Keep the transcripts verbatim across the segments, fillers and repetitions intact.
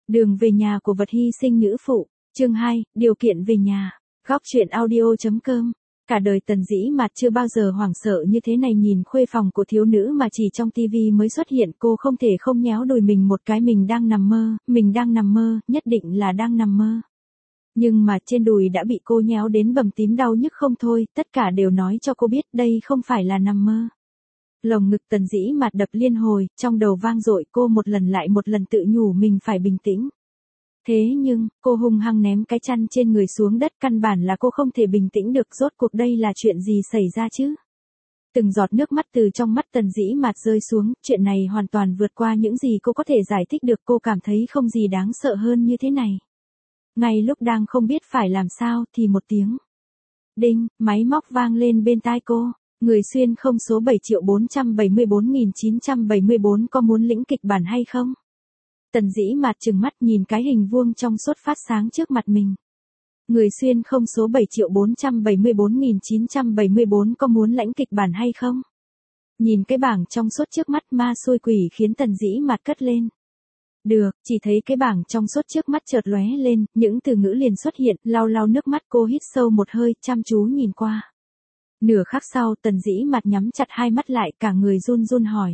Đường về nhà của vật hy sinh nữ phụ, chương hai, điều kiện về nhà. Góc truyện audio.com. Cả đời Tần Dĩ Mạt chưa bao giờ hoảng sợ như thế này, nhìn khuê phòng của thiếu nữ mà chỉ trong tivi mới xuất hiện, cô không thể không nhéo đùi mình một cái. Mình đang nằm mơ, mình đang nằm mơ, nhất định là đang nằm mơ. Nhưng mà trên đùi đã bị cô nhéo đến bầm tím đau nhức không thôi, tất cả đều nói cho cô biết đây không phải là nằm mơ. Lồng ngực Tần Dĩ Mạt đập liên hồi, trong đầu vang dội, cô một lần lại một lần tự nhủ mình phải bình tĩnh. Thế nhưng, cô hung hăng ném cái chăn trên người xuống đất, căn bản là cô không thể bình tĩnh được. Rốt cuộc đây là chuyện gì xảy ra chứ? Từng giọt nước mắt từ trong mắt Tần Dĩ Mạt rơi xuống, chuyện này hoàn toàn vượt qua những gì cô có thể giải thích được. Cô cảm thấy không gì đáng sợ hơn như thế này. Ngay lúc đang không biết phải làm sao thì một tiếng đinh, máy móc vang lên bên tai cô. Người xuyên không số bảy triệu bốn trăm bảy mươi bốn nghìn chín trăm bảy mươi bốn có muốn lĩnh kịch bản hay không? Tần Dĩ Mạt trừng mắt nhìn cái hình vuông trong suốt phát sáng trước mặt mình. Người xuyên không số bảy triệu bốn trăm bảy mươi bốn nghìn chín trăm bảy mươi bốn có muốn lãnh kịch bản hay không? Nhìn cái bảng trong suốt trước mắt, ma xui quỷ khiến Tần Dĩ Mạt cất lên. Được, chỉ thấy cái bảng trong suốt trước mắt chợt lóe lên, những từ ngữ liền xuất hiện, lau lau nước mắt. Cô hít sâu một hơi, chăm chú nhìn qua. Nửa khắc sau, Tần Dĩ Mạt nhắm chặt hai mắt lại, cả người run run hỏi.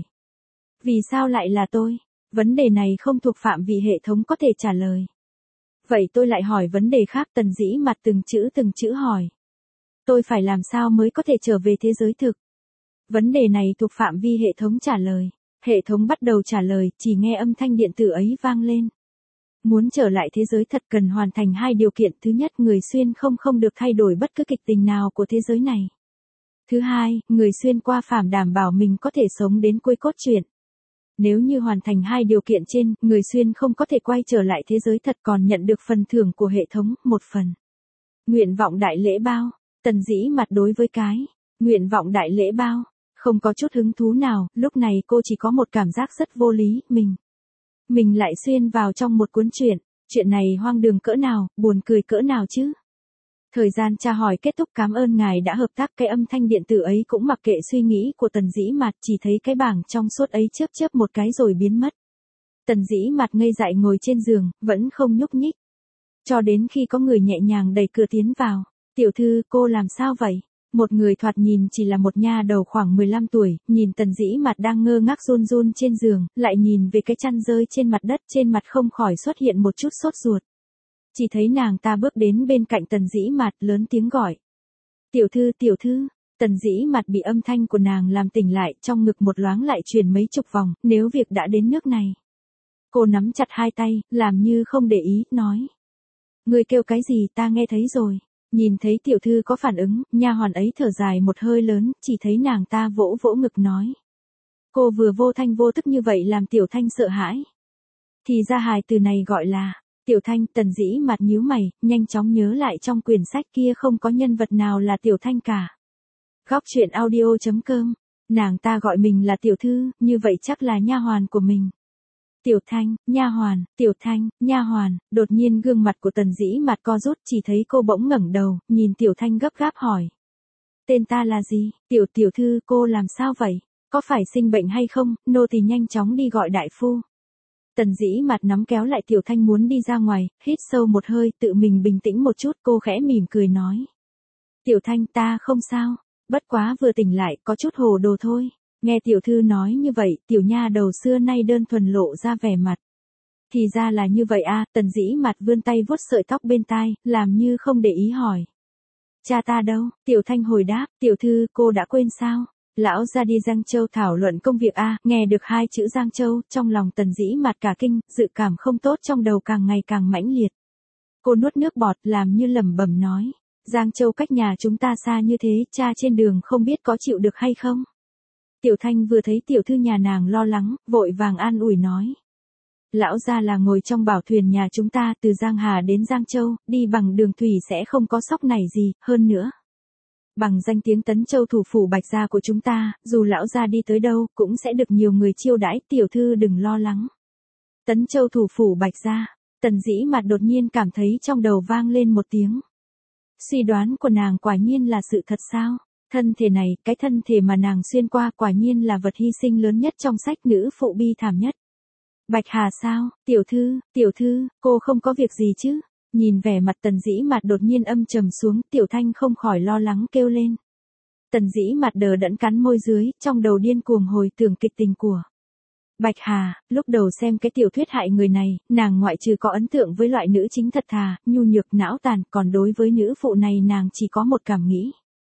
Vì sao lại là tôi? Vấn đề này không thuộc phạm vi hệ thống có thể trả lời. Vậy tôi lại hỏi vấn đề khác. Tần Dĩ Mạt từng chữ từng chữ hỏi. Tôi phải làm sao mới có thể trở về thế giới thực? Vấn đề này thuộc phạm vi hệ thống trả lời. Hệ thống bắt đầu trả lời, chỉ nghe âm thanh điện tử ấy vang lên. Muốn trở lại thế giới thật cần hoàn thành hai điều kiện. Thứ nhất, người xuyên không không được thay đổi bất cứ kịch tình nào của thế giới này. Thứ hai, người xuyên qua phàm đảm bảo mình có thể sống đến cuối cốt truyện. Nếu như hoàn thành hai điều kiện trên, người xuyên không có thể quay trở lại thế giới thật, còn nhận được phần thưởng của hệ thống, một phần. Nguyện vọng đại lễ bao. Tần Dĩ Mạt đối với cái nguyện vọng đại lễ bao không có chút hứng thú nào. Lúc này cô chỉ có một cảm giác rất vô lý. Mình Mình lại xuyên vào trong một cuốn truyện. Chuyện này hoang đường cỡ nào, buồn cười cỡ nào chứ? Thời gian tra hỏi kết thúc, cảm ơn ngài đã hợp tác. Cái âm thanh điện tử ấy cũng mặc kệ suy nghĩ của Tần Dĩ Mạt, chỉ thấy cái bảng trong suốt ấy chớp chớp một cái rồi biến mất. Tần Dĩ Mạt ngây dại ngồi trên giường, vẫn không nhúc nhích. Cho đến khi có người nhẹ nhàng đẩy cửa tiến vào. Tiểu thư, cô làm sao vậy? Một người thoạt nhìn chỉ là một nha đầu khoảng mười lăm tuổi, nhìn Tần Dĩ Mạt đang ngơ ngác run run trên giường, lại nhìn về cái chăn rơi trên mặt đất, trên mặt không khỏi xuất hiện một chút sốt ruột. Chỉ thấy nàng ta bước đến bên cạnh Tần Dĩ Mạt, lớn tiếng gọi. Tiểu thư, tiểu thư. Tần Dĩ Mạt bị âm thanh của nàng làm tỉnh lại, trong ngực một loáng lại chuyển mấy chục vòng. Nếu việc đã đến nước này. Cô nắm chặt hai tay, làm như không để ý, nói. Người kêu cái gì, ta nghe thấy rồi. Nhìn thấy tiểu thư có phản ứng, nha hoàn ấy thở dài một hơi lớn, chỉ thấy nàng ta vỗ vỗ ngực nói. Cô vừa vô thanh vô tức như vậy làm Tiểu Thanh sợ hãi. Thì ra hài từ này gọi là Tiểu Thanh. Tần Dĩ Mạt nhíu mày, nhanh chóng nhớ lại trong quyển sách kia không có nhân vật nào là Tiểu Thanh cả. Góc truyện audio.com. Nàng ta gọi mình là tiểu thư, như vậy chắc là nha hoàn của mình. Tiểu Thanh, nha hoàn, Tiểu Thanh, nha hoàn. Đột nhiên gương mặt của Tần Dĩ Mạt co rút, chỉ thấy cô bỗng ngẩng đầu, nhìn Tiểu Thanh gấp gáp hỏi. Tên ta là gì? Tiểu tiểu thư, cô làm sao vậy? Có phải sinh bệnh hay không? Nô tỳ nhanh chóng đi gọi đại phu. Tần Dĩ Mạt nắm kéo lại Tiểu Thanh muốn đi ra ngoài, hít sâu một hơi, tự mình bình tĩnh một chút. Cô khẽ mỉm cười nói. Tiểu Thanh, ta không sao. Bất quá vừa tỉnh lại, có chút hồ đồ thôi. Nghe tiểu thư nói như vậy, tiểu nha đầu xưa nay đơn thuần lộ ra vẻ mặt. Thì ra là như vậy à. Tần Dĩ Mạt vươn tay vuốt sợi tóc bên tai, làm như không để ý hỏi. Cha ta đâu? Tiểu Thanh hồi đáp. Tiểu thư, cô đã quên sao? Lão ra đi Giang Châu thảo luận công việc a. À. Nghe được hai chữ Giang Châu, trong lòng Tần Dĩ Mạt cả kinh, dự cảm không tốt trong đầu càng ngày càng mãnh liệt. Cô nuốt nước bọt, làm như lẩm bẩm nói. Giang Châu cách nhà chúng ta xa như thế, cha trên đường không biết có chịu được hay không? Tiểu Thanh vừa thấy tiểu thư nhà nàng lo lắng, vội vàng an ủi nói. Lão gia là ngồi trong bảo thuyền nhà chúng ta, từ Giang Hà đến Giang Châu, đi bằng đường thủy sẽ không có sóc này gì, hơn nữa. Bằng danh tiếng Tấn Châu thủ phủ Bạch gia của chúng ta, dù lão gia đi tới đâu, cũng sẽ được nhiều người chiêu đãi, tiểu thư đừng lo lắng. Tấn Châu thủ phủ Bạch gia. Tần Dĩ Mạt đột nhiên cảm thấy trong đầu vang lên một tiếng. Suy đoán của nàng quả nhiên là sự thật sao? Thân thể này, cái thân thể mà nàng xuyên qua quả nhiên là vật hy sinh lớn nhất trong sách, nữ phụ bi thảm nhất. Bạch Hà sao, tiểu thư, tiểu thư, cô không có việc gì chứ? Nhìn vẻ mặt Tần Dĩ Mạt đột nhiên âm trầm xuống, Tiểu Thanh không khỏi lo lắng kêu lên. Tần Dĩ Mạt đờ đẫn cắn môi dưới, trong đầu điên cuồng hồi tưởng kịch tình của Bạch Hà. Lúc đầu xem cái tiểu thuyết hại người này, nàng ngoại trừ có ấn tượng với loại nữ chính thật thà, nhu nhược não tàn, còn đối với nữ phụ này nàng chỉ có một cảm nghĩ.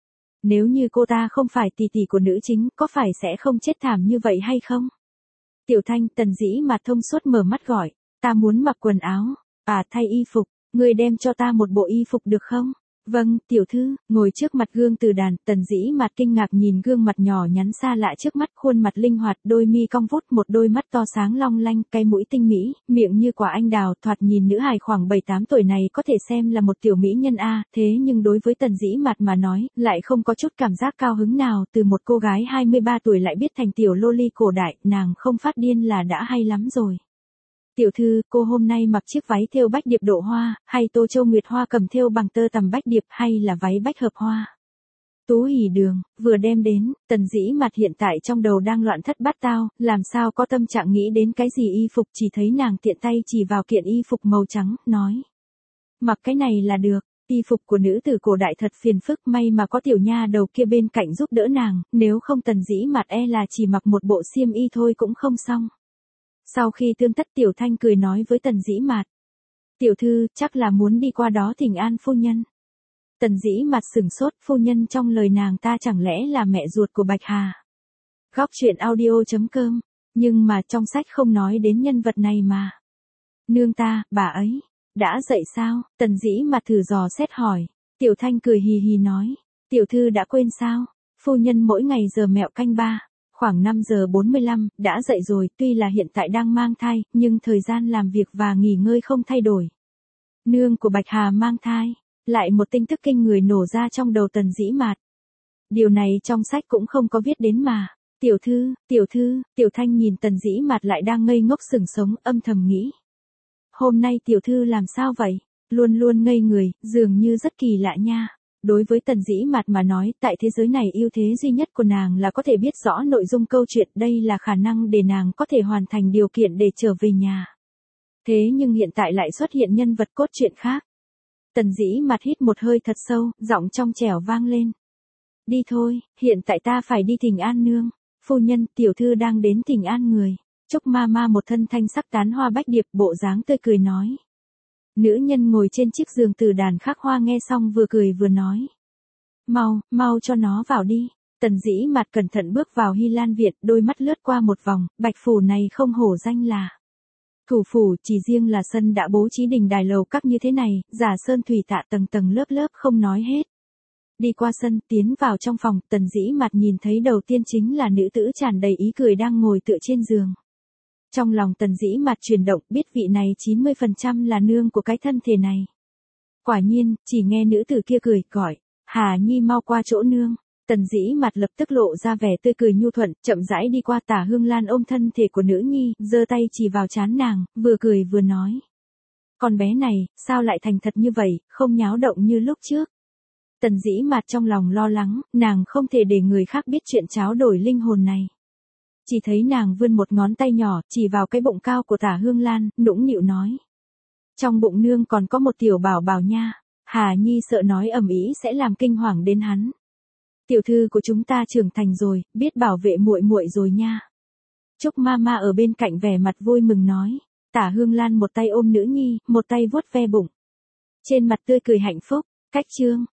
Nếu như cô ta không phải tỷ tỷ của nữ chính, có phải sẽ không chết thảm như vậy hay không? Tiểu Thanh, Tần Dĩ Mạt thông suốt mở mắt gọi, ta muốn mặc quần áo, à thay y phục, ngươi đem cho ta một bộ y phục được không? Vâng, tiểu thư. Ngồi trước mặt gương từ đàn, Tần Dĩ Mạt kinh ngạc nhìn gương mặt nhỏ nhắn xa lạ trước mắt, khuôn mặt linh hoạt, đôi mi cong vút, một đôi mắt to sáng long lanh, cái mũi tinh mỹ, miệng như quả anh đào, thoạt nhìn nữ hài khoảng bảy tám tuổi này có thể xem là một tiểu mỹ nhân a, thế nhưng đối với Tần Dĩ Mạt mà nói, lại không có chút cảm giác cao hứng nào, từ một cô gái hai mươi ba tuổi lại biết thành tiểu loli cổ đại, nàng không phát điên là đã hay lắm rồi. Tiểu thư, cô hôm nay mặc chiếc váy thêu bách điệp độ hoa, hay tô châu nguyệt hoa cầm thêu bằng tơ tằm bách điệp, hay là váy bách hợp hoa? Tú hỉ đường, vừa đem đến, Tần Dĩ Mạt hiện tại trong đầu đang loạn thất bát tao, làm sao có tâm trạng nghĩ đến cái gì y phục, chỉ thấy nàng tiện tay chỉ vào kiện y phục màu trắng, nói. Mặc cái này là được, y phục của nữ tử cổ đại thật phiền phức, may mà có tiểu nha đầu kia bên cạnh giúp đỡ nàng, nếu không Tần Dĩ Mạt e là chỉ mặc một bộ xiêm y thôi cũng không xong. Sau khi tương tất Tiểu Thanh cười nói với Tần Dĩ Mạt. Tiểu thư, chắc là muốn đi qua đó thỉnh an phu nhân. Tần Dĩ Mạt sửng sốt, phu nhân trong lời nàng ta chẳng lẽ là mẹ ruột của Bạch Hà. Góc truyện audio chấm com, nhưng mà trong sách không nói đến nhân vật này mà. Nương ta, bà ấy, đã dậy sao? Tần Dĩ Mạt thử dò xét hỏi. Tiểu Thanh cười hì hì nói. Tiểu thư đã quên sao? Phu nhân mỗi ngày giờ mẹo canh ba. Khoảng năm giờ bốn mươi lăm, đã dậy rồi, tuy là hiện tại đang mang thai, nhưng thời gian làm việc và nghỉ ngơi không thay đổi. Nương của Bạch Hà mang thai, lại một tin tức kinh người nổ ra trong đầu Tần Dĩ Mạt. Điều này trong sách cũng không có viết đến mà. Tiểu thư, tiểu thư, Tiểu Thanh nhìn Tần Dĩ Mạt lại đang ngây ngốc sừng sống, âm thầm nghĩ. Hôm nay tiểu thư làm sao vậy? Luôn luôn ngây người, dường như rất kỳ lạ nha. Đối với Tần Dĩ Mạt mà nói, tại thế giới này ưu thế duy nhất của nàng là có thể biết rõ nội dung câu chuyện, đây là khả năng để nàng có thể hoàn thành điều kiện để trở về nhà. Thế nhưng hiện tại lại xuất hiện nhân vật cốt truyện khác. Tần Dĩ Mạt hít một hơi thật sâu, giọng trong trẻo vang lên. Đi thôi, hiện tại ta phải đi thỉnh an nương. Phu nhân, tiểu thư đang đến thỉnh an người. Trúc ma ma một thân thanh sắc tán hoa bách điệp, bộ dáng tươi cười nói. Nữ nhân ngồi trên chiếc giường từ đàn khắc hoa nghe xong vừa cười vừa nói. Mau, mau cho nó vào đi. Tần Dĩ Mạt cẩn thận bước vào Hy Lan Viện, đôi mắt lướt qua một vòng, Bạch phủ này không hổ danh là thủ phủ, chỉ riêng là sân đã bố trí đình đài lầu các như thế này, giả sơn thủy tạ tầng tầng lớp lớp không nói hết. Đi qua sân, tiến vào trong phòng, Tần Dĩ Mạt nhìn thấy đầu tiên chính là nữ tử tràn đầy ý cười đang ngồi tựa trên giường. Trong lòng Tần Dĩ Mạt chuyển động, biết vị này chín mươi phần trăm là nương của cái thân thể này. Quả nhiên, chỉ nghe nữ tử kia cười, gọi, Hà Nhi mau qua chỗ nương. Tần Dĩ Mạt lập tức lộ ra vẻ tươi cười nhu thuận, chậm rãi đi qua Tả Hương Lan ôm thân thể của nữ nhi, giơ tay chỉ vào trán nàng, vừa cười vừa nói. Con bé này, sao lại thành thật như vậy, không nháo động như lúc trước. Tần Dĩ Mạt trong lòng lo lắng, nàng không thể để người khác biết chuyện tráo đổi linh hồn này. Chỉ thấy nàng vươn một ngón tay nhỏ, chỉ vào cái bụng cao của Tả Hương Lan, nũng nịu nói. Trong bụng nương còn có một tiểu bảo bảo nha. Hà Nhi sợ nói ầm ĩ sẽ làm kinh hoàng đến hắn. Tiểu thư của chúng ta trưởng thành rồi, biết bảo vệ muội muội rồi nha. Trúc ma ma ở bên cạnh vẻ mặt vui mừng nói. Tả Hương Lan một tay ôm nữ nhi, một tay vuốt ve bụng. Trên mặt tươi cười hạnh phúc, cách chương.